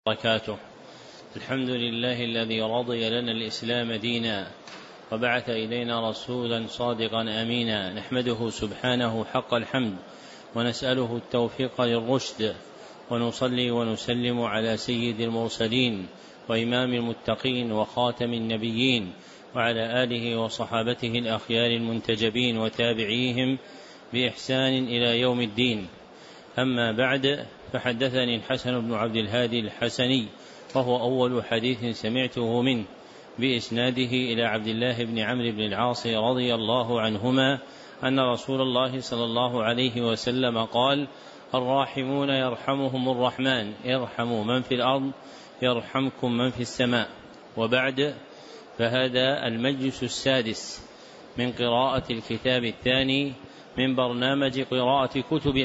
وبركاته. الحمد لله الذي رضي لنا الإسلام دينا وبعث إلينا رسولا صادقا أمينا، نحمده سبحانه حق الحمد ونسأله التوفيق للرشد، ونصلي ونسلم على سيد المرسلين وإمام المتقين وخاتم النبيين وعلى آله وصحابته الأخيار المنتجبين وتابعيهم بإحسان إلى يوم الدين. أما بعد، فحدثني الحسن بن عبد الهادي الحسني وهو أول حديث سمعته منه بإسناده إلى عبد الله بن عمرو بن العاص رضي الله عنهما أن رسول الله صلى الله عليه وسلم قال: الراحمون يرحمهم الرحمن، ارحموا من في الأرض يرحمكم من في السماء. وبعد، فهذا المجلس السادس من قراءة الكتاب الثاني من برنامج قراءة كتب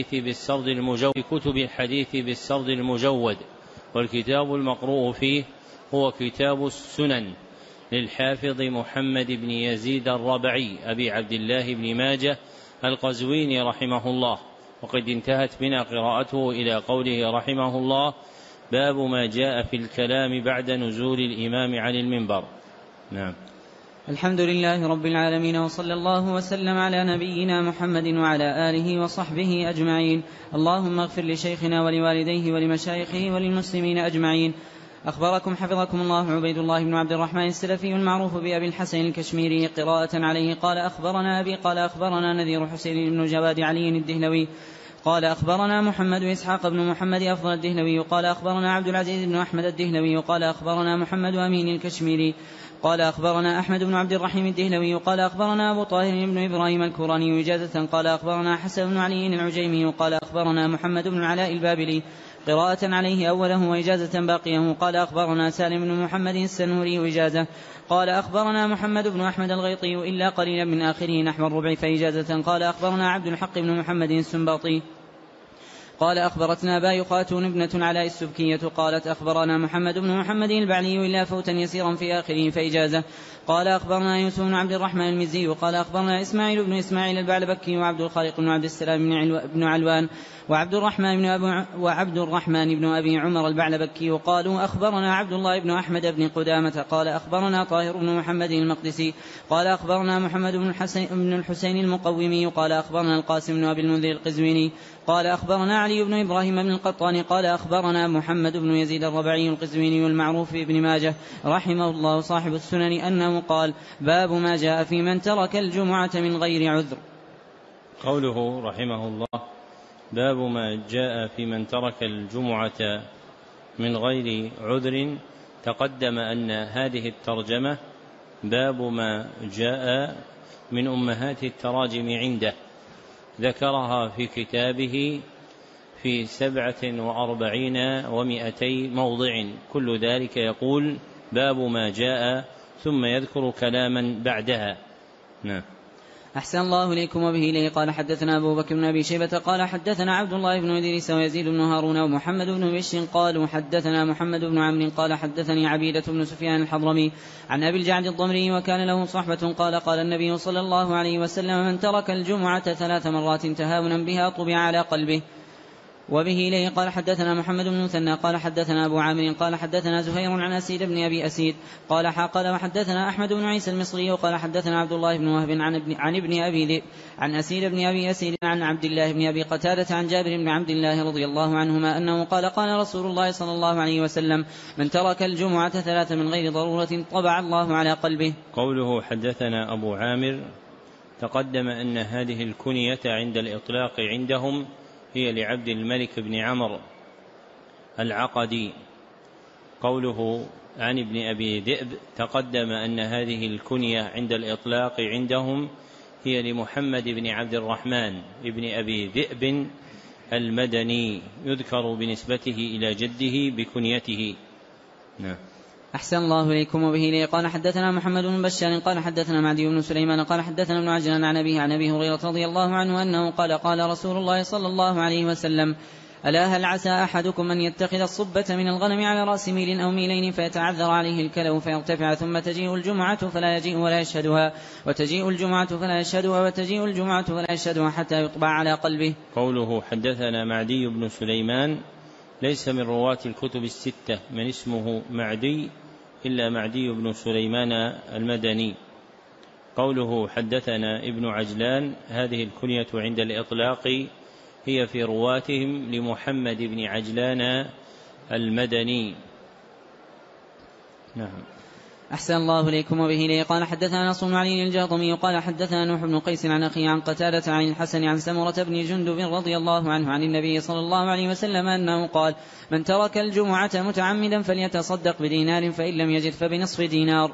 الحديث بالسرد المجود، والكتاب المقروء فيه هو كتاب السنن للحافظ محمد بن يزيد الربعي أبي عبد الله بن ماجه القزويني رحمه الله. وقد انتهت بنا قراءته إلى قوله رحمه الله: باب ما جاء في الكلام بعد نزول الإمام عن المنبر. نعم. الحمد لله رب العالمين، وصلى الله وسلم على نبينا محمد وعلى آله وصحبه أجمعين. اللهم اغفر لشيخنا ولوالديه ولمشايخه وللمسلمين أجمعين. أخبركم حفظكم الله عبيد الله بن عبد الرحمن السلفي المعروف بأبي الحسن الكشميري قراءة عليه قال: أخبرنا أبي قال: أخبرنا نذير حسين بن جواد علي الدهلوي قال: أخبرنا محمد إسحاق بن محمد أفضل الدهلوي قال: أخبرنا عبد العزيز بن أحمد الدهلوي قال: أخبرنا محمد أمين الكشميري قال: أخبرنا أحمد بن عبد الرحيم الدهلوي قال: أخبرنا أبو طاهر بن إبراهيم الكوراني إجازة قال: أخبرنا حسن بن علي العجيمي قال: أخبرنا محمد بن علاء البابلي قراءة عليه أوله وإجازة باقيه قال: أخبرنا سالم بن محمد السنوري إجازة قال: أخبرنا محمد بن أحمد الغيطي إلا قليلا من آخره نحو الربع فإجازة قال: أخبرنا عبد الحق بن محمد السنباطي قال: أخبرتنا باي خاتون ابنة علاء السبكية قالت: أخبرنا محمد بن محمد البعلي إلا فوتا يسيرا في آخره فإجازة قال: أخبرنا يوسف بن عبد الرحمن المزي قال: أخبرنا إسماعيل بن إسماعيل البعلبكي وعبد الخالق بن عبد السلام بن علوان وعبد الرحمن بن أبي عمر البعلبكي قالوا: أخبرنا عبد الله بن أحمد بن قدامة قال: أخبرنا طاهر بن محمد المقدسي قال: أخبرنا محمد بن الحسين المقومي قال: أخبرنا القاسم بن أبي المنذر القزويني قال: أخبرنا علي بن إبراهيم بن القطان قال: أخبرنا محمد بن يزيد الربعي القزويني المعروف بن ماجه رحمه الله صاحب السنن أنه قال: باب ما جاء في من ترك الجمعة من غير عذر. قوله رحمه الله: باب ما جاء في من ترك الجمعة من غير عذر، تقدم أن هذه الترجمة باب ما جاء من أمهات التراجم عنده، ذكرها في كتابه في 47 و200 موضع، كل ذلك يقول باب ما جاء ثم يذكر كلاما بعدها. نعم. أحسن الله إليكم. وبه إليه قال: حدثنا أبو بكر بن أبي شيبة قال: حدثنا عبد الله بن إدريس ويزيد بن هارون ومحمد بن بشر قالوا: حدثنا محمد بن عمرو قال: حدثني عبيدة بن سفيان الحضرمي عن أبي الجعد الضمري وكان له صحبة قال: قال النبي صلى الله عليه وسلم: من ترك الجمعة 3 مرات تهاونا بها طبع على قلبه. وبه إليه قال: حدثنا محمد بن مثنى قال: حدثنا أبو عامر قال: حدثنا زهير عن أسيد بن أبي أسيد قال: وحدثنا أحمد بن عيسى المصري قال: حدثنا عبد الله بن وهب عن ابن أبي ذئب عن أسيد بن أبي أسيد عن عبد الله بن أبي قتادة عن جابر بن عبد الله رضي الله عنهما أنه قال: قال رسول الله صلى الله عليه وسلم: من ترك الجمعة 3 من غير ضرورة طبع الله على قلبه. قوله حدثنا أبو عامر، تقدم أن هذه الكنية عند الإطلاق عندهم هي لعبد الملك بن عمرو العقدي. قوله عن ابن أبي ذئب، تقدم أن هذه الكنية عند الإطلاق عندهم هي لمحمد بن عبد الرحمن ابن أبي ذئب المدني، يذكر بنسبته إلى جده بكنيته. نعم. أحسن الله إليكم. وبه إليه قال: حدثنا محمد بن بشار قال: حدثنا معدي بن سليمان قال: حدثنا ابن عجلان عن أبي هريرة رضي الله عنه أنه قال: قال رسول الله صلى الله عليه وسلم: ألا هل عسى أحدكم أن يتخذ الصبة من الغنم على رأس ميل أو ميلين فيتعذر عليه الكلو فيرتفع، ثم تجيء الجمعة فلا يجيء ولا يشهدها، وتجيء الجمعة فلا يشهدها، وتجيء الجمعة فلا يشهدها حتى يطبع على قلبه. قوله حدثنا معدي بن سليمان ليس من رواة الكتب الستة من اسمه معدي إلا معدي بن سليمان المدني. قوله حدثنا ابن عجلان، هذه الكنية عند الإطلاق هي في رواتهم لمحمد بن عجلان المدني. نعم. أحسن الله إليكم. وبه لي قال حدثنا نصر بن علي الجهضمي قال حدثنا نوح بن قيس عن أخي عن قتادة عن الحسن عن سمرة بن جندب رضي الله عنه عن النبي صلى الله عليه وسلم أنه قال: من ترك الجمعة متعمدا فليتصدق بدينار، فإن لم يجد فبنصف دينار.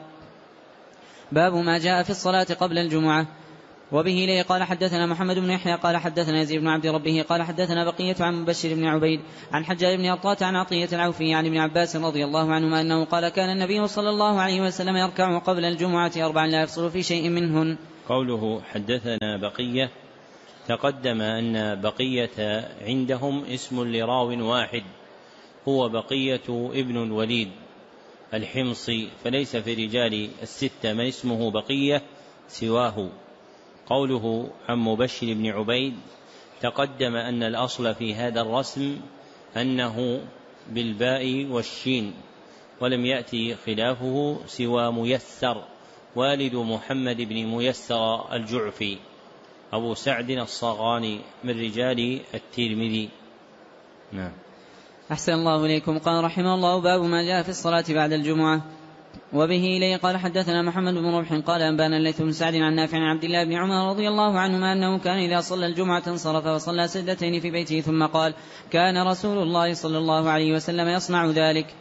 باب ما جاء في الصلاة قبل الجمعة. وبه لي قال حدثنا محمد بن يحيى قال حدثنا يزيد بن عبد ربه قال حدثنا بقية عن مبشر بن عبيد عن حجاج بن أرطاة عن عطية العوفي عن ابن عباس رضي الله عنهما أنه قال: كان النبي صلى الله عليه وسلم يركع قبل الجمعة 4 لا يفصل في شيء منهن. قوله حدثنا بقية، تقدم أن بقية عندهم اسم لراو واحد هو بقية ابن الوليد الحمصي، فليس في رجال الستة من اسمه بقية سواه. قوله عن مبشر بن عبيد، تقدم أن الأصل في هذا الرسم أنه بالباء والشين، ولم يأتي خلافه سوى ميسر والد محمد بن ميسر الجعفي أبو سعد الصغاني من رجال الترمذي. نعم. أحسن الله إليكم. قال رحمه الله: باب ما جاء في الصلاة بعد الجمعة. وبه إليه قال حدثنا محمد بن ربح قال أنبانا الليث بن سعد عن نافع عن عبد الله بن عمر رضي الله عنهما أنه كان إذا صلى الجمعة انصرف وصلى سجدتين في بيته ثم قال: كان رسول الله صلى الله عليه وسلم يصنع ذلك.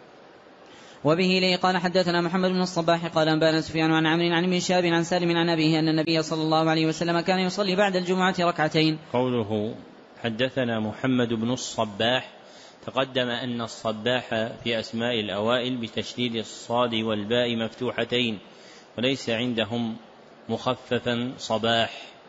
وبه إليه قال حدثنا محمد بن الصباح قال أنبانا سفيان عن عمرو عن ابن شهاب عن سالم عن أبيه أن النبي صلى الله عليه وسلم كان يصلي بعد الجمعة 2 ركعتين. قوله حدثنا محمد بن الصباح، تقدم أن الصباح في أسماء الأوائل بتشديد الصاد والباء مفتوحتين، وليس عندهم مخففا صباح.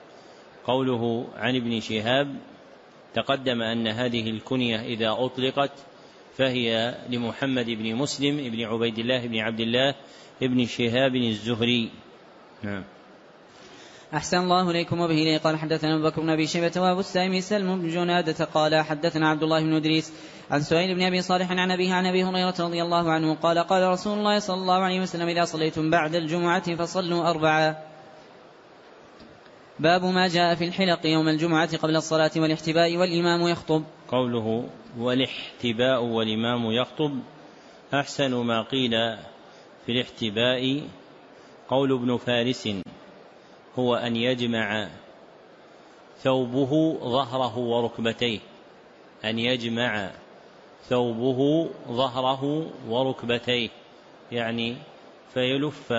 قوله عن ابن شهاب، تقدم أن هذه الكنية إذا أطلقت فهي لمحمد بن مسلم بن عبيد الله بن عبد الله بن شهاب الزهري. نعم. أحسن الله إليكم. وبه إليه قال حدثنا أبو بكر بن أبي شيبة وأبو السائب سلم بن جنادة قال حدثنا عبد الله بن إدريس عن سهيل بن أبي صالح عن أبيه عن أبي هريرة رضي الله عنه قال: قال رسول الله صلى الله عليه وسلم: إذا صليتم بعد الجمعة فصلوا 4. باب ما جاء في الحلق يوم الجمعة قبل الصلاة والاحتباء والإمام يخطب. قوله والاحتباء والإمام يخطب، أحسن ما قيل في الاحتباء قول ابن فارس: هو أن يجمع ثوبه ظهره وركبتيه، أن يجمع ثوبه ظهره وركبتيه، يعني فيلف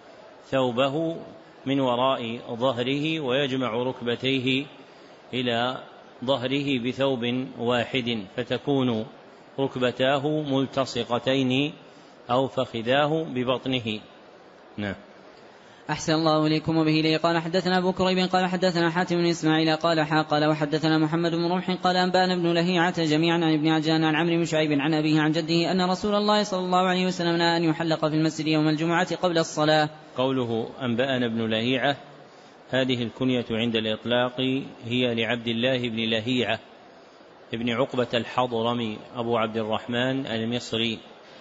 ثوبه من وراء ظهره ويجمع ركبتيه إلى ظهره بثوب واحد، فتكون ركبتاه ملتصقتين أو فخذاه ببطنه. نعم. أحسن الله إليكم. وبه إليه قال حدثنا أبو كريب قال حدثنا حاتم بن إسماعيل قال وحدثنا محمد بن رمح قال أنبانا بن لهيعة جميعا عن ابن عجلان عن عمرو بن شعيب عن أبيه عن جده أن رسول الله صلى الله عليه وسلم نهى أن يحلق في المسجد يوم الجمعة قبل الصلاة. قوله أنبانا بن لهيعة، هذه الكنية عند الإطلاق هي لعبد الله بن لهيعة ابن عقبة الحضرمي أبو عبد الرحمن المصري.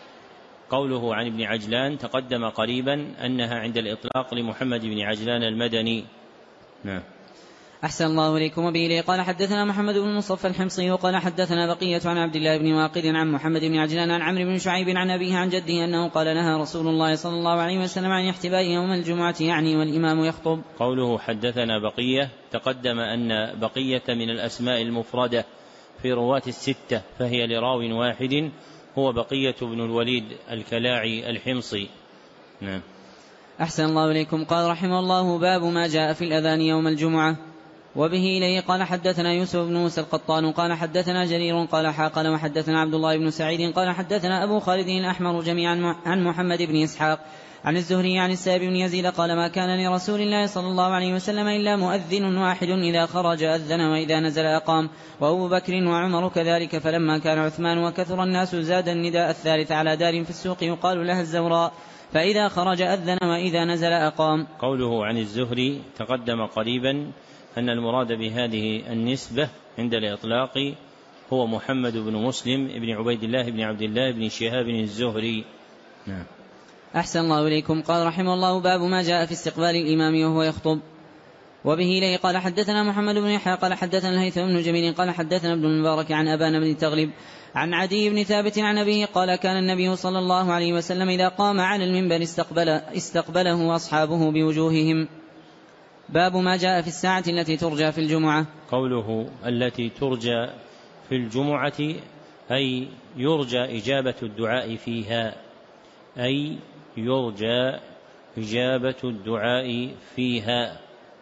قوله عن ابن عجلان تقدم قريبا أنها عند الإطلاق لمحمد بن عجلان المدني. نعم. أحسن الله إليكم. وبه إليه قال حدثنا محمد بن مصطفى الحمصي وقال حدثنا بقية عن عبد الله بن واقد عن محمد بن عجلان عن عمرو بن شعيب عن أبيه عن جده أنه قال نهى رسول الله صلى الله عليه وسلم عن احتباء يوم الجمعة يعني والإمام يخطب. قوله حدثنا بقية، تقدم أن بقية من الأسماء المفردة في رواة الستة، فهي لراو واحد هو بقية بن الوليد الكلاعي الحمصي. نعم. أحسن الله إليكم. قال رحمه الله باب ما جاء في الأذان يوم الجمعة. وبه إليه قال حدثنا يوسف بن موسى القطان قال حدثنا جرير قال قال وحدثنا عبد الله بن سعيد قال حدثنا أبو خالد الأحمر جميعا عن محمد بن إسحاق عن الزهري عن السائب بن يزيد قال ما كان لرسول الله صلى الله عليه وسلم إلا مؤذن واحد إذا خرج أذن وإذا نزل أقام، وأبو بكر وعمر كذلك، فلما كان عثمان وكثر الناس زاد النداء الثالث على دار في السوق يقال لها الزوراء، فإذا خرج أذن وإذا نزل أقام. قوله عن الزهري تقدم قريبا أن المراد بهذه النسبة عند الإطلاق هو محمد بن مسلم بن عبيد الله بن عبد الله بن شهاب الزهري. نعم. أحسن الله إليكم. قال رحمه الله: باب ما جاء في استقبال الإمام وهو يخطب. وبه إليه قال حدثنا محمد بن يحيى قال حدثنا الهيثم بن جميل قال حدثنا ابن المبارك عن أبان بن تغلب عن عدي بن ثابت عن أبيه قال: كان النبي صلى الله عليه وسلم إذا قام على المنبر استقبله أصحابه بوجوههم. باب ما جاء في الساعة التي ترجى في الجمعة. قوله التي ترجى في الجمعة أي يرجى إجابة الدعاء فيها، أي يرجى إجابة الدعاء فيها.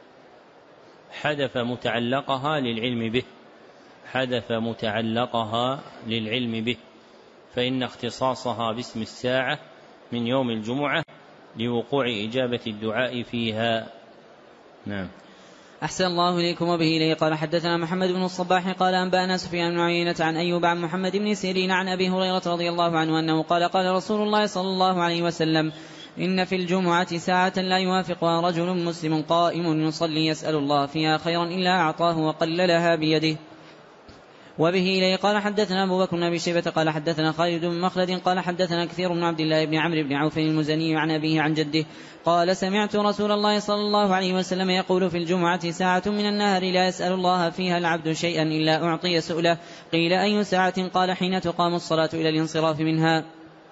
حذف متعلقها للعلم به، حذف متعلقها للعلم به، فإن اختصاصها باسم الساعة من يوم الجمعة لوقوع إجابة الدعاء فيها. نعم. أحسن الله إليكم. وبه إليه قال حدثنا محمد بن الصباح قال أنبأنا سفيان بن عيينة عن أيوب عن محمد بن سيرين عن أبي هريرة رضي الله عنه أنه قال: قال رسول الله صلى الله عليه وسلم: إن في الجمعة ساعة لا يوافقها رجل مسلم قائم يصلي يسأل الله فيها خيرا إلا أعطاه وقللها بيده. وبه إليه قال حدثنا أبو بكر بن أبي شيبة قال حدثنا خالد بن مخلد قال حدثنا كثير بن عبد الله بن عمرو بن عوف المزني عن أبيه عن جده قال: سمعت رسول الله صلى الله عليه وسلم يقول: في الجمعة ساعة من النهر لا يسأل الله فيها العبد شيئا إلا أعطي سؤله. قيل: أي ساعة؟ قال: حين تقام الصلاة إلى الانصراف منها.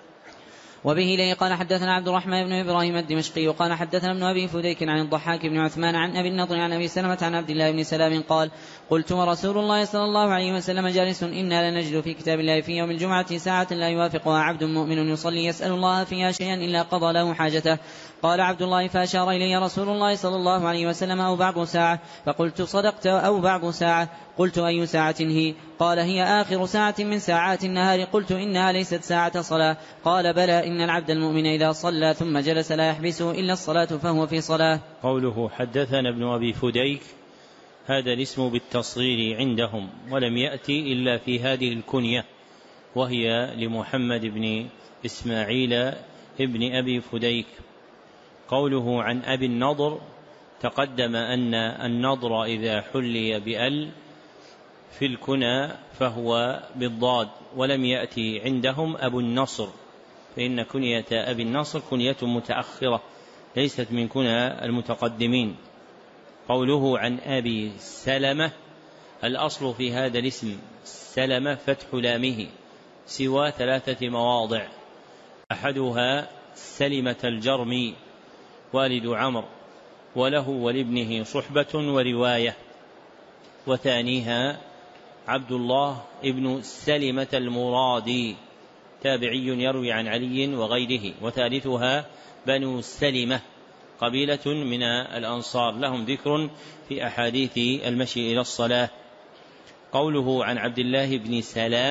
وبه إليه قال حدثنا عبد الرحمن بن إبراهيم الدمشقي قال حدثنا ابن أبي فديك عن الضحاك بن عثمان عن أبي النضر عن أبي سلمة عن عبد الله بن سلام قال: قلت: ورسول الله صلى الله عليه وسلم جالس إنا لنجد في كتاب الله في يوم الجمعة ساعة لا يوافقها عبد مؤمن يصلي يسأل الله فيها شيئا إلا قضى له حاجته. قال عبد الله: فأشار إلي رسول الله صلى الله عليه وسلم: أو بعض ساعة. فقلت: صدقت، أو بعض ساعة. قلت: أي ساعة هي؟ قال: هي آخر ساعة من ساعات النهار. قلت: إنها ليست ساعة صلاة. قال: بلى، إن العبد المؤمن إذا صلى ثم جلس لا يحبسه إلا الصلاة فهو في صلاة. قوله حدثنا ابن أبي فديك هذا الاسم بالتصغير عندهم، ولم يأتي إلا في هذه الكنية، وهي لمحمد بن إسماعيل ابن أبي فديك. قوله عن أبي النضر تقدم أن النضر إذا حلي بأل في الكنى فهو بالضاد، ولم يأتي عندهم أبو النصر، فإن كنية أبي النصر كنية متأخرة ليست من كنى المتقدمين. قوله عن أبي سلمة الأصل في هذا الاسم سلمة فتح لامه سوى 3 مواضع، أحدها سلمة الجرمي والد عمرو وله ولابنه صحبة ورواية، وثانيها عبد الله ابن سلمة المرادي تابعي يروي عن علي وغيره، وثالثها بنو سلمة قبيلة من الأنصار لهم ذكر في أحاديث المشي إلى الصلاة. قوله عن عبد الله بن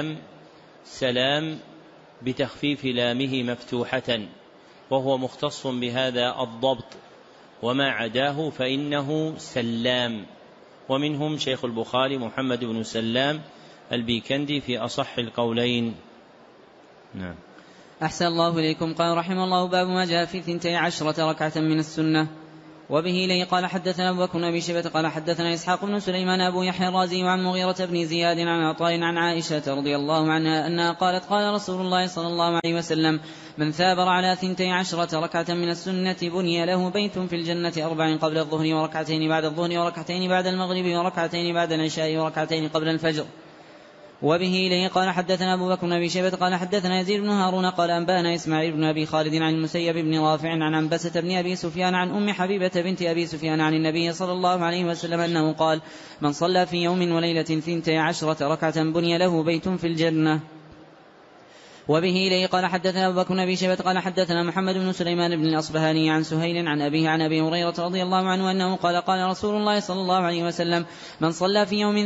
سلام بتخفيف لامه مفتوحة، وهو مختص بهذا الضبط، وما عداه فإنه سلام. ومنهم شيخ البخاري محمد بن سلام البيكندي في أصح القولين. نعم. أحسن الله إليكم. قال رحمه الله: باب ما جاء في 12 ركعة من السنة. وبه إليه قال حدثنا أبو بكر بن أبي شيبة قال حدثنا إسحاق بن سليمان أبو يحيى الرازي عن مغيرة بن زياد عن عطاء عن عائشة رضي الله عنها أنها قالت: قال رسول الله صلى الله عليه وسلم: من ثابر على 12 ركعة من السنة بني له بيت في الجنة 4 قبل الظهر وركعتين بعد الظهر وركعتين بعد المغرب وركعتين بعد العشاء وركعتين قبل الفجر. وبه إليه قال حدثنا أبو بكر بن أبي شيبة قال حدثنا يزيد بن هارون قال أنبأنا إسماعيل بن أبي خالد عن المسيب بن رافع عن عنبسة بن أبي سفيان عن أم حبيبة بنت أبي سفيان عن النبي صلى الله عليه وسلم أنه قال: من صلى في يوم وليلة 12 ركعة بني له بيت في الجنة. وبه إليه قال حدثنا أبو بكر بن أبي شيبة قال حدثنا محمد بن سليمان بن الأصبهاني عن سهيل عن أبيه عن أبي هريرة رضي الله عنه أنه قال: قال رسول الله صلى الله عليه وسلم: من صلى في يوم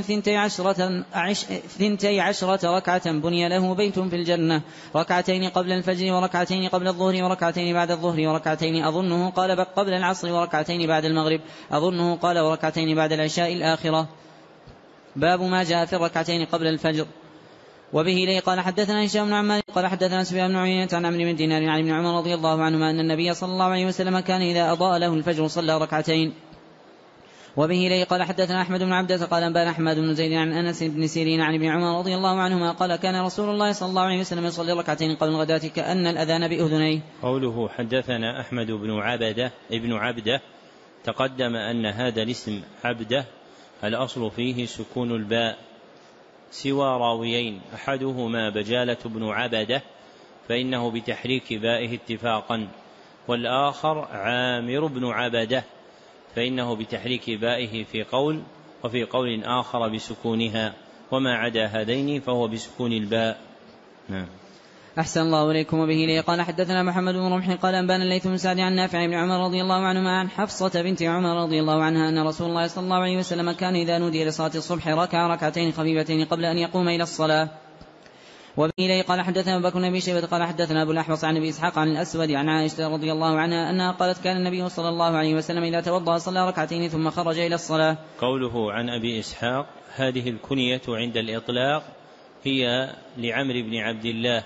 12 ركعة بني له بيت في الجنة، ركعتين قبل الفجر وركعتين قبل الظهر وركعتين بعد الظهر وركعتين أظنه قال قبل العصر وركعتين بعد المغرب أظنه قال وركعتين بعد العشاء الآخرة. باب ما جاء في الركعتين قبل الفجر. وبه إليه قال حدثنا هشام بن عمار قال حدثنا سفيان بن عيينة عن عمرو بن دينار عن ابن عمر رضي الله عنهما أن النبي صلى الله عليه وسلم كان إذا أضاء له الفجر صلى ركعتين. وبه إليه قال حدثنا أحمد بن عبدة قال أنبانا أحمد بن زيد عن أنس بن سيرين عن ابن عمر رضي الله عنهما قال كان رسول الله صلى الله عليه وسلم يصلي ركعتين قبل الغداة كأن الأذان بأذنيه. قوله حدثنا أحمد بن عبدة تقدم أن هذا الاسم عبدة الأصل فيه سكون الباء سوى راويين، أحدهما بجالة بن عبدة فإنه بتحريك بائه اتفاقا، والآخر عامر بن عبدة فإنه بتحريك بائه في قول، وفي قول آخر بسكونها، وما عدا هذين فهو بسكون الباء. نعم. أحسن الله إليكم. وبه لي قال حدثنا محمد بن رمح قال أنبانا الليث بن سعد عن نافع بن عمر رضي الله عنهما عن حفصة بنت عمر رضي الله عنها أن رسول الله صلى الله عليه وسلم كان إذا نودي لصلاة الصبح ركع ركعتين خفيفتين قبل أن يقوم إلى الصلاة. وبه لي قال حدثنا أبو بكر بن أبي شيبة قال حدثنا أبو الأحوص عن أبي إسحاق عن الأسود عن عائشة رضي الله عنها أنها قالت كان النبي صلى الله عليه وسلم إذا توضأ صلى ركعتين ثم خرج إلى الصلاة. قوله عن أبي إسحاق هذه الكنية عند الإطلاق هي لعمرو بن عبد الله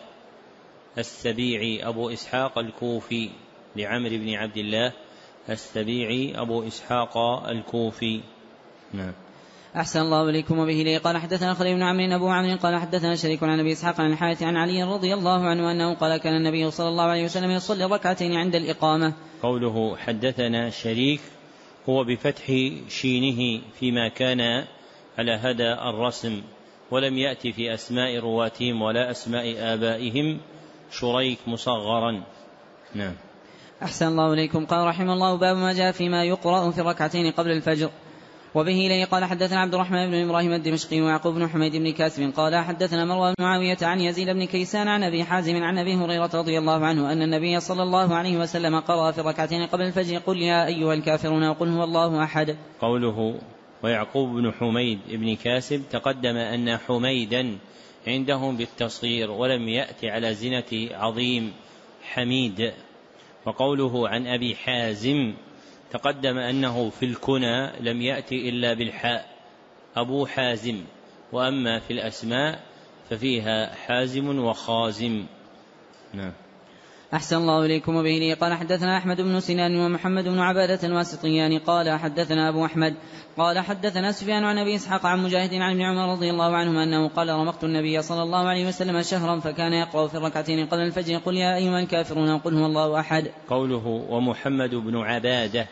السبيعي أبو إسحاق الكوفي، لعمرو بن عبد الله السبيعي أبو إسحاق الكوفي. نعم. أحسن الله إليكم. وبه لي قال حدثنا خليل بن عمرو أبو عمرو قال حدثنا شريك عن أبي إسحاق عن الحارث عن علي رضي الله عنه أنه قال كان النبي صلى الله عليه وسلم يصلي ركعتين عند الإقامة. قوله حدثنا شريك هو بفتح شينه فيما كان على هذا الرسم، ولم يأتي في أسماء رواتهم ولا أسماء آبائهم شريك مصغرا. نعم. أحسن الله إليكم. قال رحمه الله باب ما جاء فيما يقرأ في الركعتين قبل الفجر. وبه إليه قال حدثنا عبد الرحمن بن إبراهيم الدمشقي ويعقوب بن حميد بن كاسب قال حدثنا مروان بن معاوية عن يزيد بن كيسان عن أبي حازم عن أبي هريرة رضي الله عنه أن النبي صلى الله عليه وسلم قرأ في الركعتين قبل الفجر قل يا أيها الكافرون وقل هو الله أحد. قوله ويعقوب بن حميد بن كاسب تقدم أن حميدا عندهم بالتصغير ولم يأتي على زنة عظيم حميد. وقوله عن أبي حازم تقدم أنه في الكنى لم يأتي إلا بالحاء أبو حازم، وأما في الأسماء ففيها حازم وخازم. نعم. أحسن الله إليكم. وبه لي قال حدثنا أحمد بن سنان ومحمد بن عبادة الواسطيان قال حدثنا أبو أحمد قال حدثنا سفيان عن أبي إسحاق عن مجاهد عن ابن عمر رضي الله عنهما أنه قال رمقت النبي صلى الله عليه وسلم شهرا فكان يقرأ في الركعتين قبل الفجر قل يا أيها الكافرون وقل هو الله أحد. قوله ومحمد بن عبادة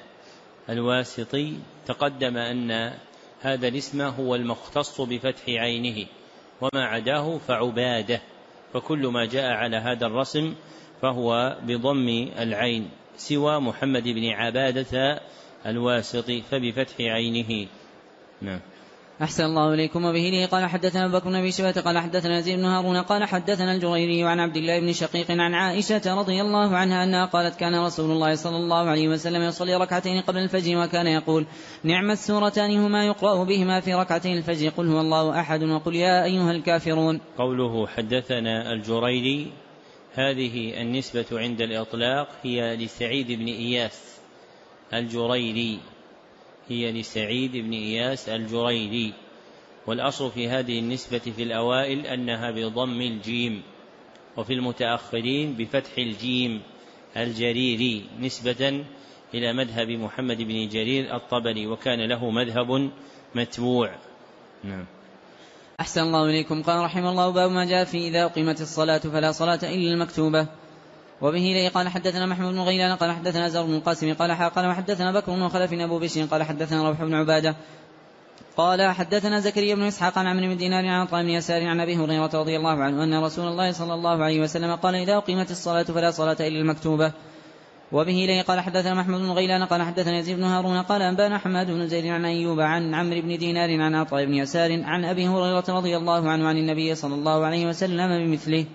الواسطي تقدم أن هذا الاسم هو المختص بفتح عينه، وما عداه فعبادة، فكل ما جاء على هذا الرسم فهو بضم العين سوى محمد بن عبادة الواسطي فبفتح عينه. نعم. أحسن الله إليكم. وبه لي قال حدثنا أبو بكر بن أبي شيبة قال حدثنا يزيد بن هارون قال حدثنا الجريري عن عبد الله بن شقيق عن عائشة رضي الله عنها أنها قالت كان رسول الله صلى الله عليه وسلم يصلي ركعتين قبل الفجر وكان يقول نعم السورتان هما يقرأ بهما في ركعتين الفجر قل هو الله أحد وقل يا أيها الكافرون. قوله حدثنا الجريري هذه النسبة عند الإطلاق هي لسعيد بن إياس الجريري، هي لسعيد بن إياس الجريري، والأصل في هذه النسبة في الأوائل أنها بضم الجيم، وفي المتأخرين بفتح الجيم الجريري نسبة إلى مذهب محمد بن جرير الطبري، وكان له مذهب متبوع. نعم. أحسن الله إليكم. قال رحمه الله باب ما جاء في إذا أقيمت الصلاة فلا صلاة إلا المكتوبة. وبه لي قال حدثنا محمود بن غيلان قال حدثنا زهر بن القاسم قال وحدثنا بكر بن خلف أبو بشر قال حدثنا روح بن عبادة قال حدثنا زكريا بن إسحاق عن عمرو بن دينار عن عطاء بن يسار عن أبي هريرة رضي الله عنه أن رسول الله صلى الله عليه وسلم قال إذا أقيمت الصلاة فلا صلاة إلا المكتوبة. وبه لي قال حدثنا محمود بن غيلان قال حدثنا يزيد بن هارون قال أنبانا حماد بن زيد عن أيوب عن عمرو بن دينار عن عطاء بن يسار عن أبي هريرة رضي الله عنه عن النبي صلى الله عليه وسلم بمثله.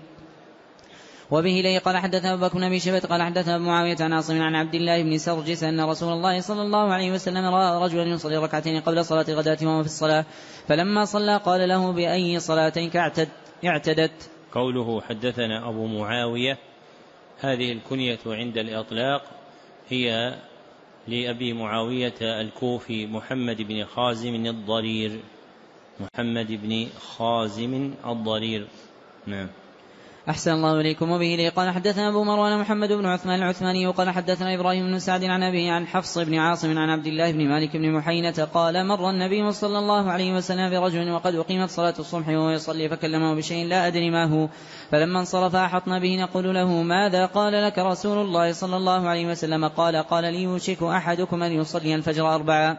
وبه لي قال حدثنا أبو بكر بن أبي شيبة قال حدثنا أبو معاوية عن عاصم عن عبد الله بن سرجس أن رسول الله صلى الله عليه وسلم رأى رجلا يصلي ركعتين قبل صلاة الغداة وهو في الصلاة، فلما صلى قال له بأي صلاتيك اعتدت. قوله حدثنا أبو معاوية هذه الكنية عند الإطلاق هي لأبي معاوية الكوفي محمد بن خازم الضرير، محمد بن خازم الضرير. نعم. أحسن الله إليكم. وبه لي قال حدثنا أبو مروان محمد بن عثمان العثماني قال حدثنا إبراهيم بن سعد عن أبيه عن حفص بن عاصم عن عبد الله بن مالك بن محينة قال مر النبي صلى الله عليه وسلم برجل وقد أقيمت صلاة الصبح وهو يصلي فكلمه بشيء لا أدري ما هو، فلما انصرف أحطنا به نقول له ماذا قال لك رسول الله صلى الله عليه وسلم؟ قال لي يوشك أحدكم أن يصلي الفجر 4.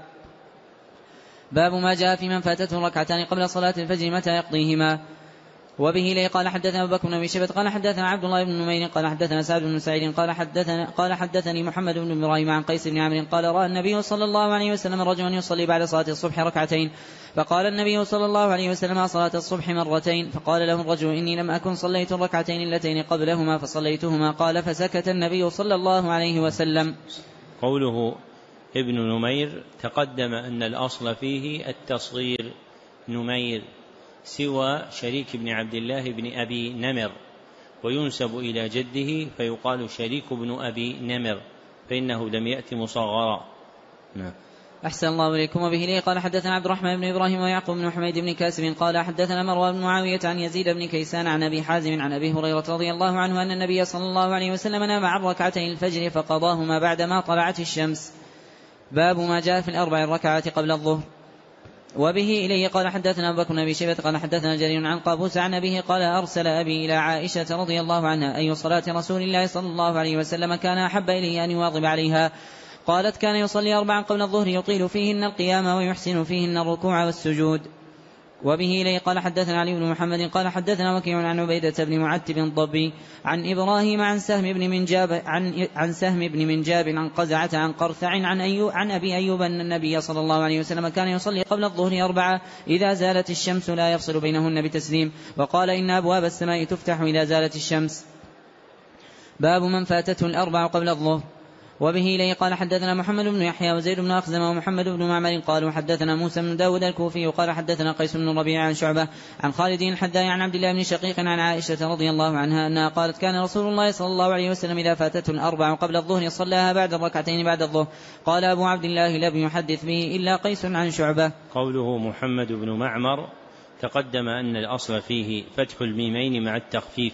باب ما جاء في من فاتته ركعتان قبل صلاة الفجر متى يقضيهما. وبه لي قال حدثنا أبو بكر بن أبي شيبة قال حدثنا عبد الله بن نمير قال حدثنا سعد بن سعيد قال حدثني محمد بن إبراهيم عن قيس بن عمرو قال رأى النبي صلى الله عليه وسلم رجلا يصلي بعد صلاة الصبح ركعتين، فقال النبي صلى الله عليه وسلم صلاة الصبح مرتين، فقال له الرجل إني لم أكن صليت الركعتين اللتين قبلهما فصليتهما، قال فسكت النبي صلى الله عليه وسلم. قوله ابن نمير تقدم أن الأصل فيه التصغير نمير سوى شريك بن عبد الله بن أبي نمر، وينسب إلى جده فيقال شريك بن أبي نمر فإنه لم يأت مصغرا. أحسن الله إليكم. وبه لي قال حدثنا عبد الرحمن بن إبراهيم ويعقوب بن حميد بن كاسب قال حدثنا مروان بن معاوية عن يزيد بن كيسان عن أبي حازم عن أبي هريرة رضي الله عنه أن النبي صلى الله عليه وسلم نام عن ركعتين الفجر فقضاهما بعدما طلعت الشمس. باب ما جاء في ال4 ركعات قبل الظهر. وبه إليه قال حدثنا أبو بكر بن أبي شيبة قال حدثنا جرير عن قابوس عن أبيه قال أرسل أبي إلى عائشة رضي الله عنها أي صلاة رسول الله صلى الله عليه وسلم كان أحب إليه أن يواظب عليها؟ قالت كان يصلي 4 قبل الظهر يطيل فيهن القيام ويحسن فيهن الركوع والسجود. وبه إليه قال حدثنا علي بن محمد قال حدثنا وكيع عن عبيدة بن معتب الضبي عن إبراهيم عن سهم بن منجاب عن قزعة عن قرثع عن أبي أيوب أن النبي صلى الله عليه وسلم كان يصلي قبل الظهر 4 إذا زالت الشمس لا يفصل بينهن بتسليم، وقال إن أبواب السماء تفتح إذا زالت الشمس. باب من فاتته 4 قبل الظهر. وبه إليه قال حدثنا محمد بن يحيى وزيد بن أخزم ومحمد بن معمر قالوا حدثنا موسى بن داود الكوفي قال حدثنا قيس بن ربيع عن شعبة عن خالد الحذاء عن عبد الله بن شقيق عن عائشة رضي الله عنها أنها قالت كان رسول الله صلى الله عليه وسلم إذا فاتته 4 قبل الظهر صلاها بعد الركعتين بعد الظهر. قال أبو عبد الله لم يحدث به إلا قيس عن شعبة. قوله محمد بن معمر تقدم أن الأصل فيه فتح الميمين مع التخفيف،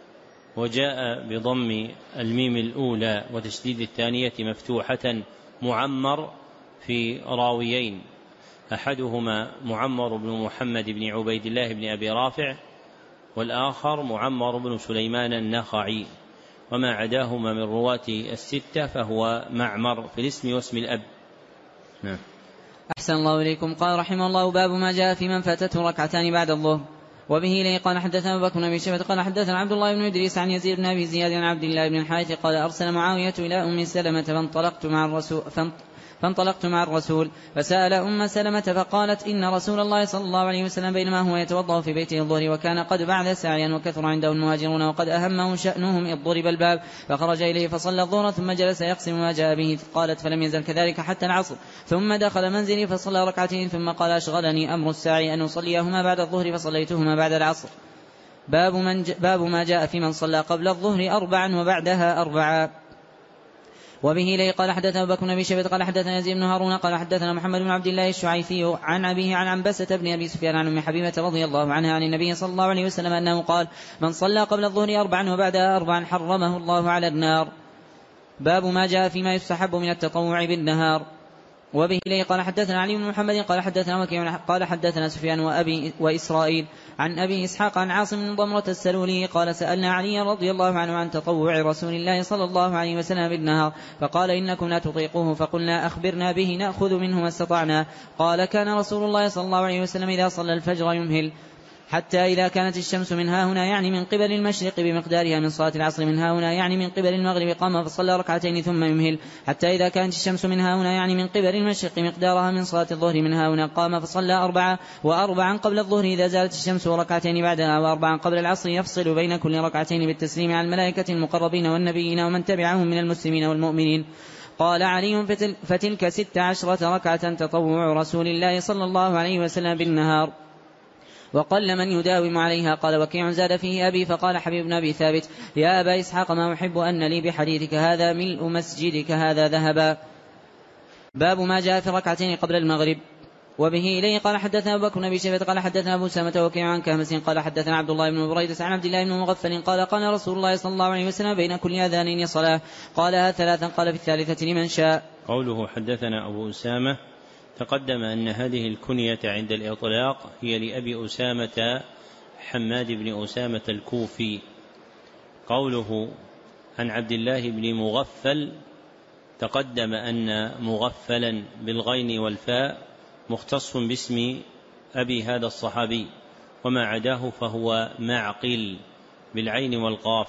وجاء بضم الميم الأولى وتشديد الثانية مفتوحة معمر في راويين، أحدهما معمر بن محمد بن عبيد الله بن أبي رافع والآخر معمر بن سليمان النخعي، وما عداهما من رواة 6 فهو معمر في الاسم واسم الأب. أحسن الله إليكم. قال رحمه الله باب ما جاء في من فاتته ركعتان بعد الظهر. وبه إليه قال حدثنا أبو بكر بن أبي شيبة قال حدثنا عبد الله بن إدريس عن يزيد بن أبي زياد عن عبد الله بن الحارث قال أرسل معاوية إلى أم سلمة فانطلقت مع الرسول فسأل أم سلمة فقالت إن رسول الله صلى الله عليه وسلم بينما هو يتوضأ في بيته الظهر وكان قد بعث ساعيا وكثر عنده المهاجرون وقد أهمه شأنهم إذ ضرب الباب فخرج إليه فصلى الظهر ثم جلس يقسم ما جاء به. قالت فلم يزل كذلك حتى العصر ثم دخل منزلي فصلى ركعتين ثم قال أشغلني أمر الساعي أن أصليهما بعد الظهر فصليتهما بعد العصر. باب ما جاء في من صلى قبل الظهر 4 وبعدها 4. وبه إليه قال حدثنا أبو بكر بن أبي شيبة قال حدثنا يزيد بن هارون قال حدثنا محمد بن عبد الله الشعيثي عن أبيه عن عنبسة بن أبي سفيان عن أم حبيبة رضي الله عنها عن النبي صلى الله عليه وسلم أنه قال من صلى قبل الظهر 4 وبعدها 4 حرمه الله على النار. باب ما جاء فيما يستحب من التطوع بالنهار. وبه إليه قال حدثنا علي بن محمد قال حدثنا وكيع قال حدثنا سفيان وإسرائيل عن أبي إسحاق عن عاصم بن ضمرة السلولي قال سألنا علي رضي الله عنه عن تطوع رسول الله صلى الله عليه وسلم بالنهار فقال إنكم لا تطيقوه فقلنا أخبرنا به نأخذ منه ما استطعنا. قال كان رسول الله صلى الله عليه وسلم إذا صلى الفجر يمهل حتى إذا كانت الشمس من ها هنا يعني من قبل المشرق بمقدارها من صلاة العصر من ها هنا يعني من قبل المغرب قام فصلى ركعتين ثم يمهل حتى إذا كانت الشمس من ها هنا يعني من قبل المشرق مقدارها من صلاة الظهر من ها هنا قام فصلى 4 و4 قبل الظهر إذا زالت الشمس وركعتين بعدها و4 قبل العصر يفصل بين كل ركعتين بالتسليم عن الملائكة المقربين والنبيين ومن تبعهم من المسلمين والمؤمنين. قال علي فتلك 16 ركعة تطوع رسول الله صلى الله عليه وسلم بالنهار وقل من يداوم عليها. قال وكيع زاد فيه أبي فقال حبيب بن أبي ثابت يا أبا إسحاق ما أحب أن لي بحديثك هذا ملء مسجدك هذا ذهبا. باب ما جاء في ركعتين قبل المغرب. وبه إليه قال حدثنا أبو بكر بن أبي شيبة قال حدثنا أبو أسامة وكيع عن كهمس قال حدثنا عبد الله بن بريدة عن عبد الله بن مغفل قال قال رسول الله صلى الله عليه وسلم بين كل أذانين صلاة قالها ثلاثا قال في الثالثة لمن شاء. قوله حدثنا أبو أسامة تقدم أن هذه الكنية عند الإطلاق هي لأبي أسامة حماد بن أسامة الكوفي. قوله عن عبد الله بن مغفل تقدم أن مغفلا بالغين والفاء مختص باسم أبي هذا الصحابي، وما عداه فهو معقل بالعين والقاف.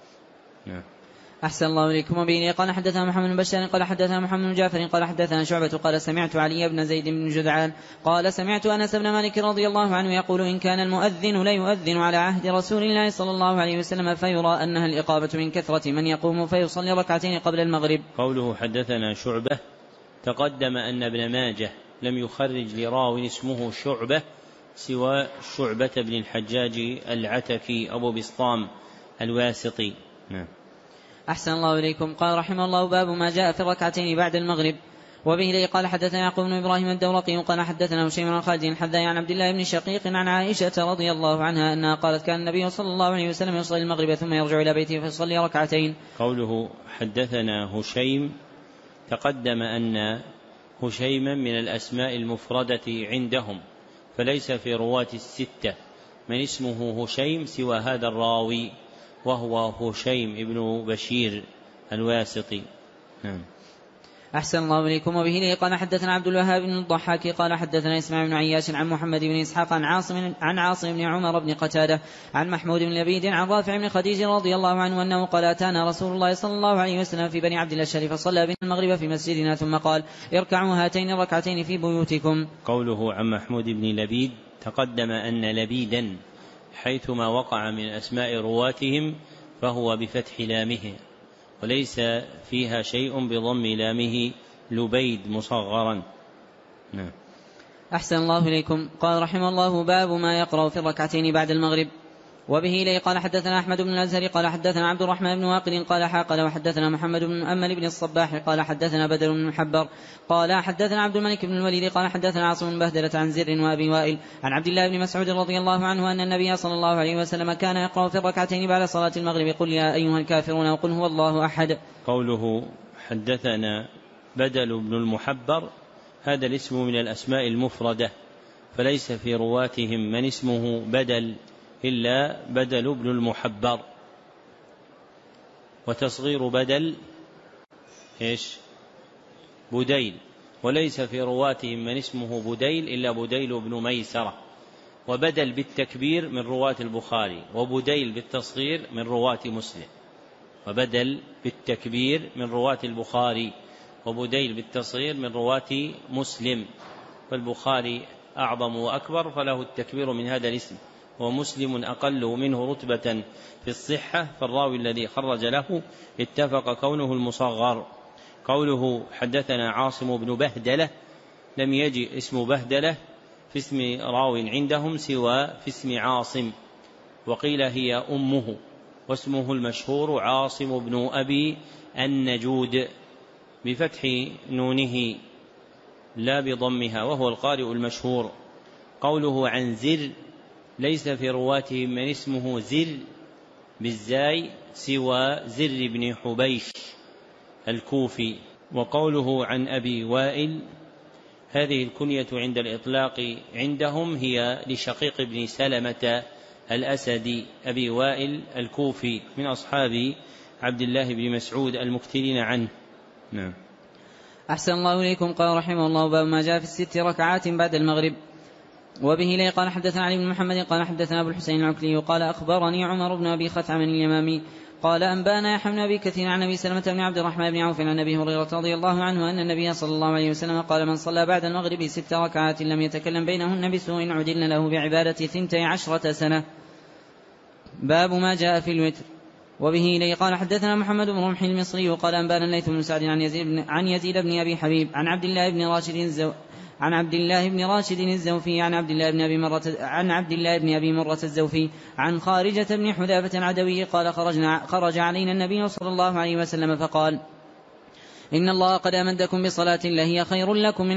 أحسن الله إليكم. وبه قال حدثنا محمد بن بشار قال حدثنا محمد بن جعفر قال حدثنا شعبة قال سمعت علي بن زيد بن جدعان قال سمعت أنس بن مالك رضي الله عنه يقول إن كان المؤذن ليؤذن على عهد رسول الله صلى الله عليه وسلم فيرى أنها الإقامة من كثرة من يقوم فيصلي ركعتين قبل المغرب. قوله حدثنا شعبة تقدم أن ابن ماجه لم يخرج لراو اسمه شعبة سوى شعبة بن الحجاج العتكي أبو بسطام الواسطي. أحسن الله إليكم. قال رحمه الله باب ما جاء في الركعتين بعد المغرب. وبه لي قال حدثنا يعقوب بن إبراهيم الدورقي قال حدثنا هشيم بن خالد الحذاء عن عبد الله بن شقيق عن عائشة رضي الله عنها أنها قالت كان النبي صلى الله عليه وسلم يصلي المغرب ثم يرجع إلى بيته فيصلي ركعتين. قوله حدثنا هشيم تقدم أن هشيما من الأسماء المفردة عندهم، فليس في رواة الستة من اسمه هشيم سوى هذا الراوي وهو هشيم ابن بشير الواسطي. أحسن الله إليكم. وبه لي قال حدثنا عبد الوهاب بن الضحاك قال حدثنا إسماعيل بن عياش عن محمد بن إسحاق عن عاصم بن عمر بن قتادة عن محمود بن لبيد عن رافع بن خديج رضي الله عنه أنه قال أتانا رسول الله صلى الله عليه وسلم في بني عبد الأشهر فصلى بنا المغرب في مسجدنا ثم قال اركعوا هاتين الركعتين في بيوتكم. قوله عن محمود بن لبيد تقدم أن لبيدا حيثما وقع من أسماء رواتهم فهو بفتح لامه وليس فيها شيء بضم لامه لبيد مصغرا. أحسن الله إليكم. قال رحمه الله باب ما يقرأ في الركعتين بعد المغرب. وبه إليه قال حدثنا أحمد بن الأزهر قال حدثنا عبد الرحمن بن واقد قال حاقل وحدثنا محمد بن مؤمل بن الصباح قال حدثنا بدر بن محبر قال حدثنا عبد الملك بن الوليد قال حدثنا عاصم بن بهدلة عن زر وأبي وائل عن عبد الله بن مسعود رضي الله عنه أن النبي صلى الله عليه وسلم كان يقرأ في الركعتين بعد صلاة المغرب قل يا أيها الكافرون وقل هو الله أحد. قوله حدثنا بدل بن المحبر هذا الاسم من الأسماء المفردة، فليس في رواتهم من اسمه بدل إلا بدل بن المحبر، وتصغير بدل إيش بديل، وليس في رواتهم من اسمه بديل إلا بديل بن ميسرة، وبدل بالتكبير من رواة البخاري، وبديل بالتصغير من رواة مسلم، وبدل بالتكبير من رواة البخاري وبديل بالتصغير من رواة مسلم، فالبخاري أعظم وأكبر فله التكبير من هذا الاسم، ومسلم أقل منه رتبة في الصحة، فالراوي الذي خرج له اتفق كونه المصغر. قوله حدثنا عاصم بن بهدلة لم يجي اسم بهدلة في اسم راو عندهم سوى في اسم عاصم، وقيل هي أمه، واسمه المشهور عاصم بن أبي النجود بفتح نونه لا بضمها، وهو القارئ المشهور. قوله عن زر ليس في رواتهم من اسمه زر بالزاي سوى زر بن حبيش الكوفي. وقوله عن أبي وائل هذه الكنية عند الإطلاق عندهم هي لشقيق بن سلمة الأسدي أبي وائل الكوفي من أصحاب عبد الله بن مسعود المكثرين عنه. نعم. أحسن الله إليكم. قال رحمه الله باب ما جاء في 6 ركعات بعد المغرب. وبه لي قال حدثنا علي بن محمد قال حدثنا أبو الحسين العكلي قال أخبرني عمر بن أبي خثعم اليمامي قال أنبانا يحيى بن أبي كثير عن أبي سلمة بن عبد الرحمن بن عوف عن أبي هريرة رضي الله عنه أن النبي صلى الله عليه وسلم قال من صلى بعد المغرب 6 ركعات لم يتكلم بينهن بسوء عدلن له بعبادة 12 سنة. باب ما جاء في الوتر. وبه إليه قال حدثنا محمد بن رمح المصري قال أنبانا الليث بن سعد عن يزيد بن أبي حبيب عن عبد الله بن راشد الزوفي عن عبد الله بن أبي مرة الزوفي عن خارجة بن حذافة العدوي قال خرج علينا النبي صلى الله عليه وسلم فقال إن الله قد أمدكم بصلاة لهي خير لكم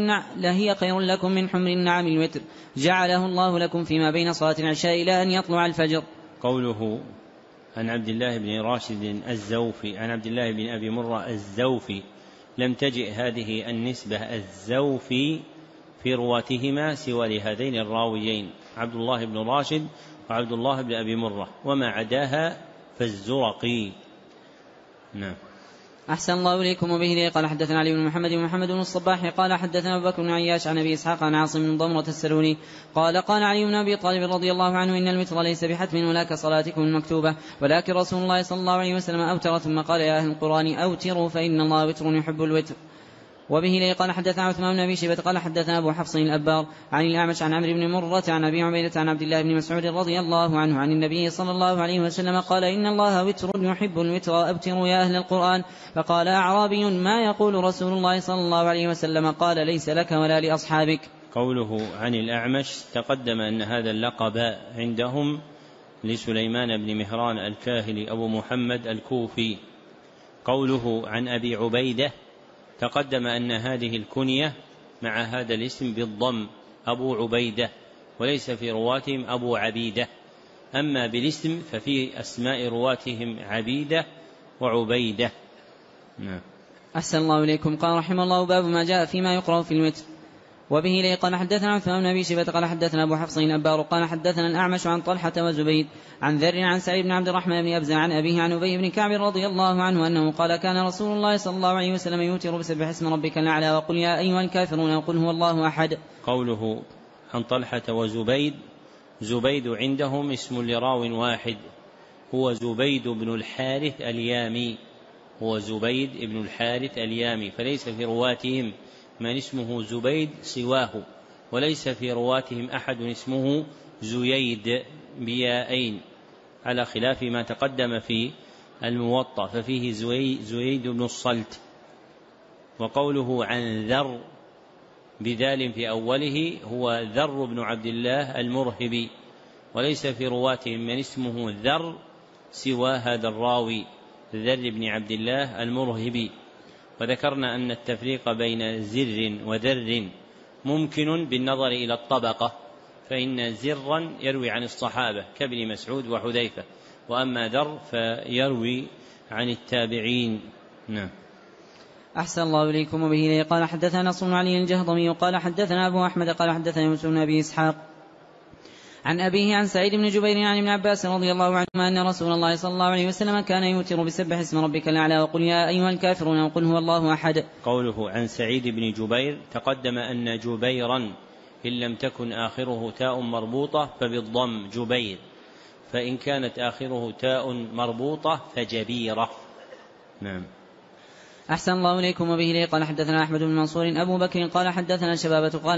من حمر النعم الوتر جعله الله لكم فيما بين صلاة العشاء إلى أن يطلع الفجر. قوله عن عبد الله بن راشد الزوفي عن عبد الله بن أبي مرة الزوفي لم تجئ هذه النسبة الزوفي في رواتهما سوى لهذين الراويين عبد الله بن راشد وعبد الله بن أبي مرة، وما عداها فالزرقي. نعم. أحسن الله إليكم. وبه قال حدثنا علي بن محمد بن الصباح قال حدثنا أبو بكر بن عياش عن أبي إسحاق عن عاصم بن ضمرة السلولي قال قال علي بن أبي طالب رضي الله عنه إن الوتر ليس بحتم ولا كصلاتكم المكتوبة، ولكن رسول الله صلى الله عليه وسلم أوتر ثم قال يا أهل القرآن أوتروا فإن الله وتر يحب الوتر. وبه قال حدثنا عثمان بن أبي شيبة قال حدثنا أبو حفص الأبار عن الأعمش عن عمرو بن مرة عن أبي عبيدة عن عبد الله بن مسعود رضي الله عنه عن النبي صلى الله عليه وسلم قال إن الله وتر يحب الوتر أبتروا يا أهل القرآن. فقال أعرابي ما يقول رسول الله صلى الله عليه وسلم؟ قال ليس لك ولا لأصحابك. قوله عن الأعمش تقدم أن هذا اللقب عندهم لسليمان بن مهران الكاهلي أبو محمد الكوفي. قوله عن أبي عبيدة تقدم أن هذه الكنية مع هذا الاسم بالضم أبو عبيدة، وليس في رواتهم أبو عبيدة. أما بالاسم ففي أسماء رواتهم عبيدة وعبيدة. نعم. أحسن الله إليكم. قال رحمه الله باب ما جاء فيما يقرأ في الوتر. وبه قال حدثنا عثمان بن أبي شيبة قال حدثنا أبو حفص الأبار قال حدثنا الأعمش عن طلحة وزبيد عن ذر عن سعيد بن عبد الرحمن بن أبزة عن أبيه عن أبي بن كعب رضي الله عنه أنه قال كان رسول الله صلى الله عليه وسلم يوتر بسبح اسم ربك الأعلى وقل يا أيها الكافرون وقل هو الله أحد. قوله عن طلحة وزبيد، زبيد عندهم اسم لراو واحد هو زبيد بن الحارث اليامي، هو زبيد بن الحارث اليامي، فليس في رواتهم من اسمه زبيد سواه، وليس في رواتهم أحد اسمه زييد بياءين على خلاف ما تقدم في الموطأ ففيه زييد بن الصلت. وقوله عن ذر بذال في أوله هو ذر بن عبد الله المرهبي، وليس في رواتهم من اسمه ذر سوى هذا الراوي ذر بن عبد الله المرهبي. وذكرنا أن التفريق بين زر وذر ممكن بالنظر إلى الطبقة، فإن زرا يروي عن الصحابة كابن مسعود وحذيفة، وأما ذر فيروي عن التابعين. نعم. أحسن الله إليكم. وبه قال حدثنا نصر بن علي الجهضمي قال حدثنا أبو أحمد قال حدثنا يوسف بن أبي إسحاق عن أبيه عن سعيد بن جبير عن ابن عباس رضي الله عنهما أن رسول الله صلى الله عليه وسلم كان يوتر بسبح اسم ربك الأعلى وقل يا أيها الكافرون وقل هو الله أحد. قوله عن سعيد بن جبير تقدم أن جبيرا إن لم تكن آخره تاء مربوطة فبالضم جبير، فإن كانت آخره تاء مربوطة فجبيرة. نعم. أحسن الله إليكم. وبه قال حدثنا أحمد بن منصور أبو بكر قال حدثنا شبابة قال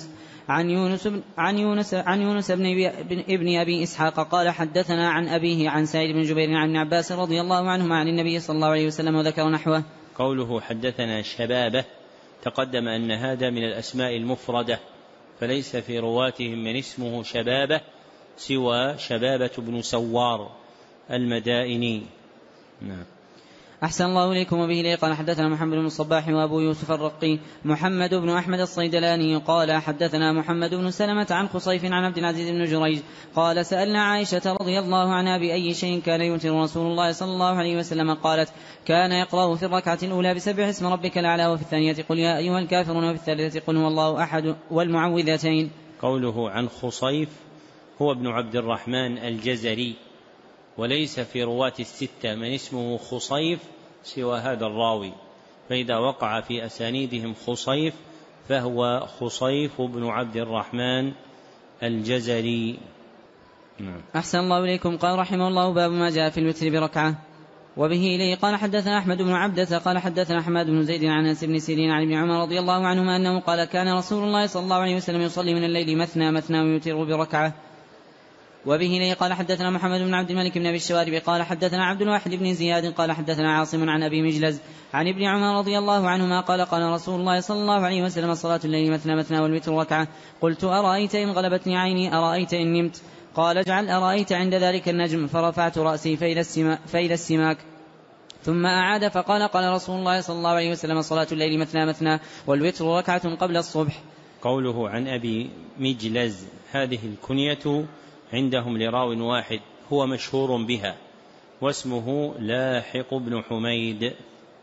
عن يونس ابن أبي إسحاق قال حدثنا عن أبيه عن سعيد بن جبير عن ابن عباس رضي الله عنهما عن النبي صلى الله عليه وسلم وذكر نحوه. قوله حدثنا شبابة تقدم أن هذا من الأسماء المفردة، فليس في رواتهم من اسمه شبابة سوى شبابة بن سوار المدائني. نعم. أحسن الله إليكم. وبه قال حدثنا محمد بن الصباح وأبو يوسف الرقي محمد بن أحمد الصيدلاني قال حدثنا محمد بن سلمة عن خصيف عن عبد العزيز بن جريج قال سألنا عائشة رضي الله عنها بأي شيء كان يوتر رسول الله صلى الله عليه وسلم قالت كان يقرأ في الركعة الأولى بسبح اسم ربك الأعلى وفي الثانية قل يا أيها الكافرون وفي الثالثة قل هو الله أحد والمعوذتين. قوله عن خصيف هو ابن عبد الرحمن الجزري، وليس في رواة الستة من اسمه خصيف سوى هذا الراوي، فإذا وقع في أسانيدهم خصيف فهو خصيف بن عبد الرحمن الجزري. أحسن الله إليكم. قال رحمه الله باب ما جاء في الوتر بركعة. وبه إليه قال حدثنا أحمد بن عبدة قال حدثنا حماد بن زيد عن أنس بن سيرين عن ابن عمر رضي الله عنهما أنه قال كان رسول الله صلى الله عليه وسلم يصلي من الليل مثنى مثنى ويوتر بركعة. وبه إليه قال حدثنا محمد بن عبد الملك بن أبي الشوارب قال حدثنا عبد الواحد بن زياد قال حدثنا عاصم عن أبي مجلز عن ابن عمر رضي الله عنهما قال قال رسول الله صلى الله عليه وسلم صلاة الليل مثنى مثنى والوتر ركعة. قلت أرأيت إن غلبتني عيني أرأيت إن نمت؟ قال اجعل أرأيت عند ذلك النجم. فرفعت رأسي فإلى السماك ثم أعاد فقال قال رسول الله صلى الله عليه وسلم صلاة الليل مثنى مثنى والوتر ركعة قبل الصبح. قوله عن أبي مجلز، هذه الكنية عندهم لراو واحد هو مشهور بها واسمه لاحق بن حميد.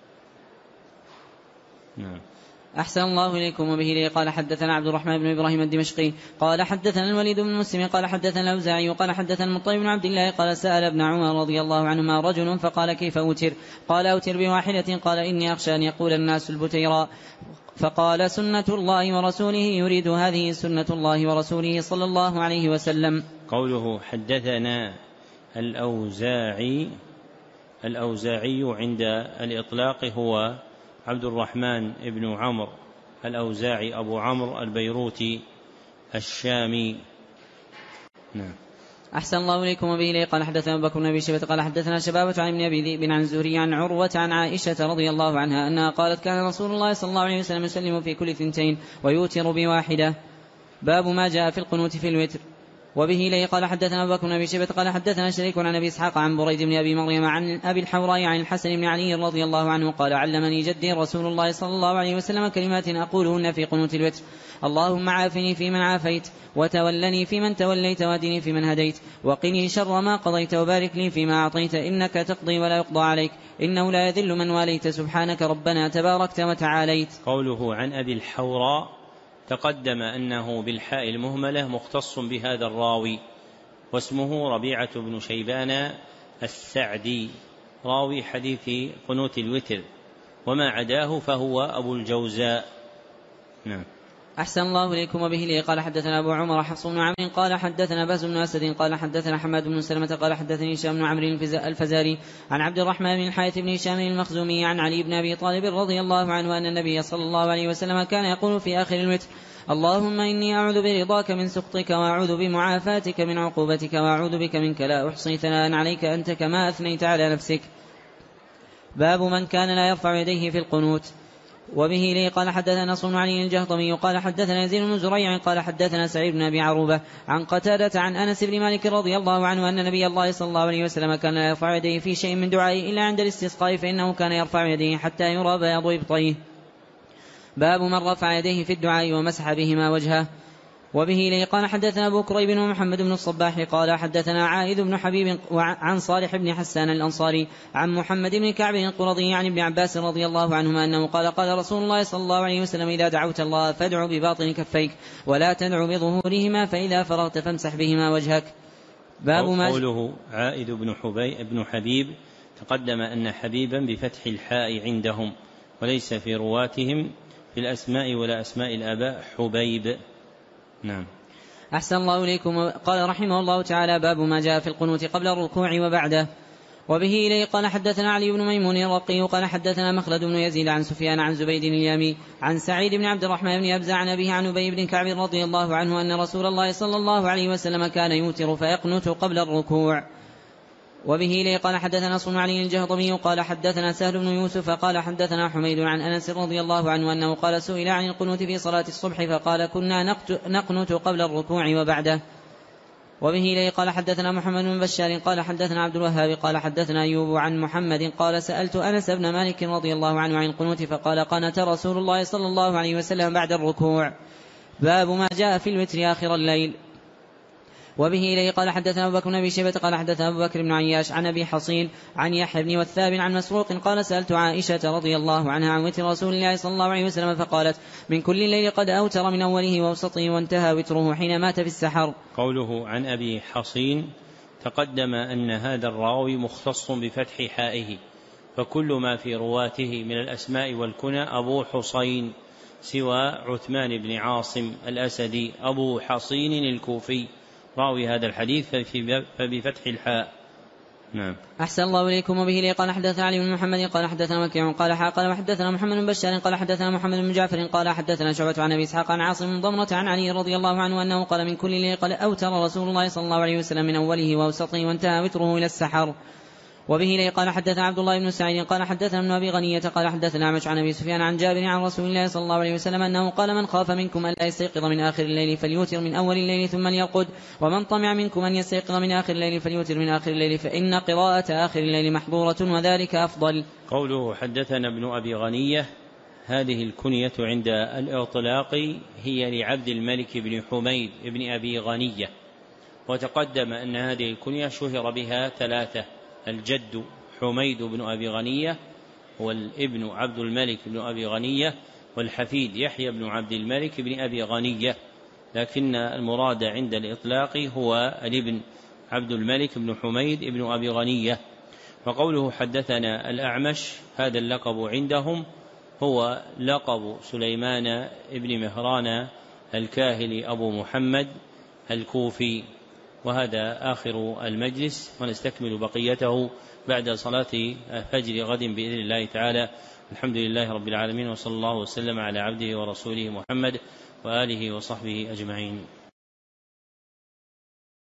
نعم. أحسن الله إليكم. وبه لي قال حدثنا عبد الرحمن بن إبراهيم الدمشقي قال حدثنا الوليد بن مسلم قال حدثنا الأوزاعي قال حدثنا المطلب بن عبد الله قال سأل ابن عمر رضي الله عنهما رجل فقال كيف أوتر؟ قال أوتر بواحدة. قال إني أخشى أن يقول الناس البتيراء. فقال سنة الله ورسوله يريد هذه سنة الله ورسوله صلى الله عليه وسلم. قوله حدثنا الأوزاعي عند الإطلاق هو عبد الرحمن بن عمرو الأوزاعي أبو عمرو البيروتي الشامي. نعم. أحسن الله إليكم. وبه لي قال حدثنا أبو بكر بن أبي شيبة قال حدثنا شبابة عن ابن أبي ذئب عن الزهري عن عروة عن عائشة رضي الله عنها أنها قالت كان رسول الله صلى الله عليه وسلم يسلم في كل 2 ويوتر بواحدة. باب ما جاء في القنوت في الوتر. وبه لي قال حدثنا أبو بكر بن أبي شيبة قال حدثنا شريك عن أبي إسحاق عن بريد بن أبي مريم عن أبي الحوراء عن الحسن بن علي رضي الله عنه قال علمني جدي رسول الله صلى الله عليه وسلم كلمات أقولهن في قنوت الوتر: اللهم عافني فيمن عافيت، وتولني فيمن توليت، وهدني فيمن هديت، وقني شر ما قضيت، وبارك لي فيما أعطيت، إنك تقضي ولا يقضى عليك، إنه لا يذل من واليت، سبحانك ربنا تباركت وتعاليت. قوله عن أبي الحوراء تقدم أنه بالحاء المهملة مختص بهذا الراوي، واسمه ربيعة بن شيبان السعدي راوي حديث قنوت الوتر، وما عداه فهو أبو الجوزاء. نعم. أحسن الله إليكم. وبه لي قال حدثنا أبو عمر حفص بن عمرو قال حدثنا باز بن أسد قال حدثنا حماد بن سلمة قال حدثني هشام بن عمرو الفزاري عن عبد الرحمن بن الحارث بن هشام المخزومي عن علي بن أبي طالب رضي الله عنه أن النبي صلى الله عليه وسلم كان يقول في آخر الوتر: اللهم إني أعوذ برضاك من سخطك، وأعوذ بمعافاتك من عقوبتك، وأعوذ بك منك لا أحصي ثناء عليك أنت كما أثنيت على نفسك. باب من كان لا يرفع يديه في القنوت. وبه لي قال حدثنا نصر بن علي الجهضمي قال حدثنا يزيد بن زريع قال حدثنا سعيد بن أبي عروبة عن قتادة عن أنس بن مالك رضي الله عنه أن نبي الله صلى الله عليه وسلم كان لا يرفع يديه في شيء من دعائه إلا عند الاستسقاء، فإنه كان يرفع يديه حتى يرى بياض إبطيه. باب من رفع يديه في الدعاء ومسح بهما وجهه. وبه لي قال حدثنا أبو كريب ومحمد بن الصباح قال حدثنا عائذ بن حبيب عن صالح بن حسان الأنصاري عن محمد بن كعب القرظي عن ابن عباس رضي الله عنهما أنه قال قال رسول الله صلى الله عليه وسلم: إذا دعوت الله فادع بباطن كفيك ولا تدع بظهورهما، فإذا فرغت فامسح بهما وجهك. باب ما قوله عائذ بن حبيب تقدم أن حبيبا بفتح الحاء عندهم، وليس في رواتهم في الأسماء ولا أسماء الآباء حبيب. نعم. أحسن الله إليكم. قال رحمه الله تعالى: باب ما جاء في القنوت قبل الركوع وبعده. وبه إليه قال حدثنا علي بن ميمون الرقي قال حدثنا مخلد بن يزيد عن سفيان عن زبيد اليامي عن سعيد بن عبد الرحمن بن أبزع عن أبيه عن أبي بن كعب رضي الله عنه أن رسول الله صلى الله عليه وسلم كان يوتر فيقنت قبل الركوع. وبه لي قال حدثنا نصر بن علي الجهضمي قال حدثنا سهل بن يوسف قال حدثنا حميد عن أنس رضي الله عنه أنه قال سئل عن القنوت في صلاة الصبح فقال: كنا نقنت قبل الركوع وبعده. وبه لي قال حدثنا محمد بن بشار قال حدثنا عبد الوهاب قال حدثنا أيوب عن محمد قال سألت أنس بن مالك رضي الله عنه عن القنوت فقال: قنت رسول الله صلى الله عليه وسلم بعد الركوع. باب ما جاء في الوتر آخر الليل. وبه إليه قال حدثنا أبو بكر بن أبي شيبة قال حدثنا أبو بكر بن عياش عن أبي حصين عن يحيى بن والثاب عن مسروق قال: سألت عائشة رضي الله عنها عن وتر رسول الله صلى الله عليه وسلم فقالت: من كل الليل قد أوتر من أوله ووسطه وانتهى وتره حين مات في السحر. قوله عن أبي حصين تقدم أن هذا الراوي مختص بفتح حائه، فكل ما في رواته من الأسماء والكنى أبو حصين، سوى عثمان بن عاصم الأسدي أبو حصين الكوفي راوي هذا الحديث فبفتح الحاء. نعم. أحسن الله إليكم. وبه لي قال حدثنا علي بن محمد قال حدثنا وكيع قال وحدثنا محمد بن بشار قال حدثنا محمد بن جعفر قال حدثنا شعبة عن أبي إسحاق عن عاصم بن ضمرة عن علي رضي الله عنه أنه قال: من كل ليل قد أوتر رسول الله صلى الله عليه وسلم من أوله وأوسطه وانتهى وتره إلى السحر. وبه إليه قال حدثنا عبد الله بن سعيد قال حدثنا ابن أبي غنية قال حدثنا أعمش عن أبي سفيان عن جابر عن رسول الله صلى الله عليه وسلم أنه قال من خاف منكم أن لا يستيقظ من آخر الليل فليوتر من أول الليل ثم ليرقد ومن طمع منكم أن يستيقظ من آخر الليل فليوتر من آخر الليل فإن قراءة آخر الليل محظورة وذلك أفضل. قوله حدثنا ابن أبي غنية، هذه الكنية عند الإطلاق هي لعبد الملك بن حميد بن أبي غنية، وتقدم أن هذه الكنية شهر بها ثلاثة: الجد حميد بن أبي غنية، والابن عبد الملك بن أبي غنية، والحفيد يحيى بن عبد الملك بن أبي غنية، لكن المراد عند الإطلاق هو الابن عبد الملك بن حميد بن أبي غنية. وقوله حدثنا الأعمش، هذا اللقب عندهم هو لقب سليمان بن مهران الكاهلي أبو محمد الكوفي. وهذا آخر المجلس، ونستكمل بقيته بعد صلاة فجر غد بإذن الله تعالى. الحمد لله رب العالمين، وصلى الله وسلم على عبده ورسوله محمد وآله وصحبه أجمعين.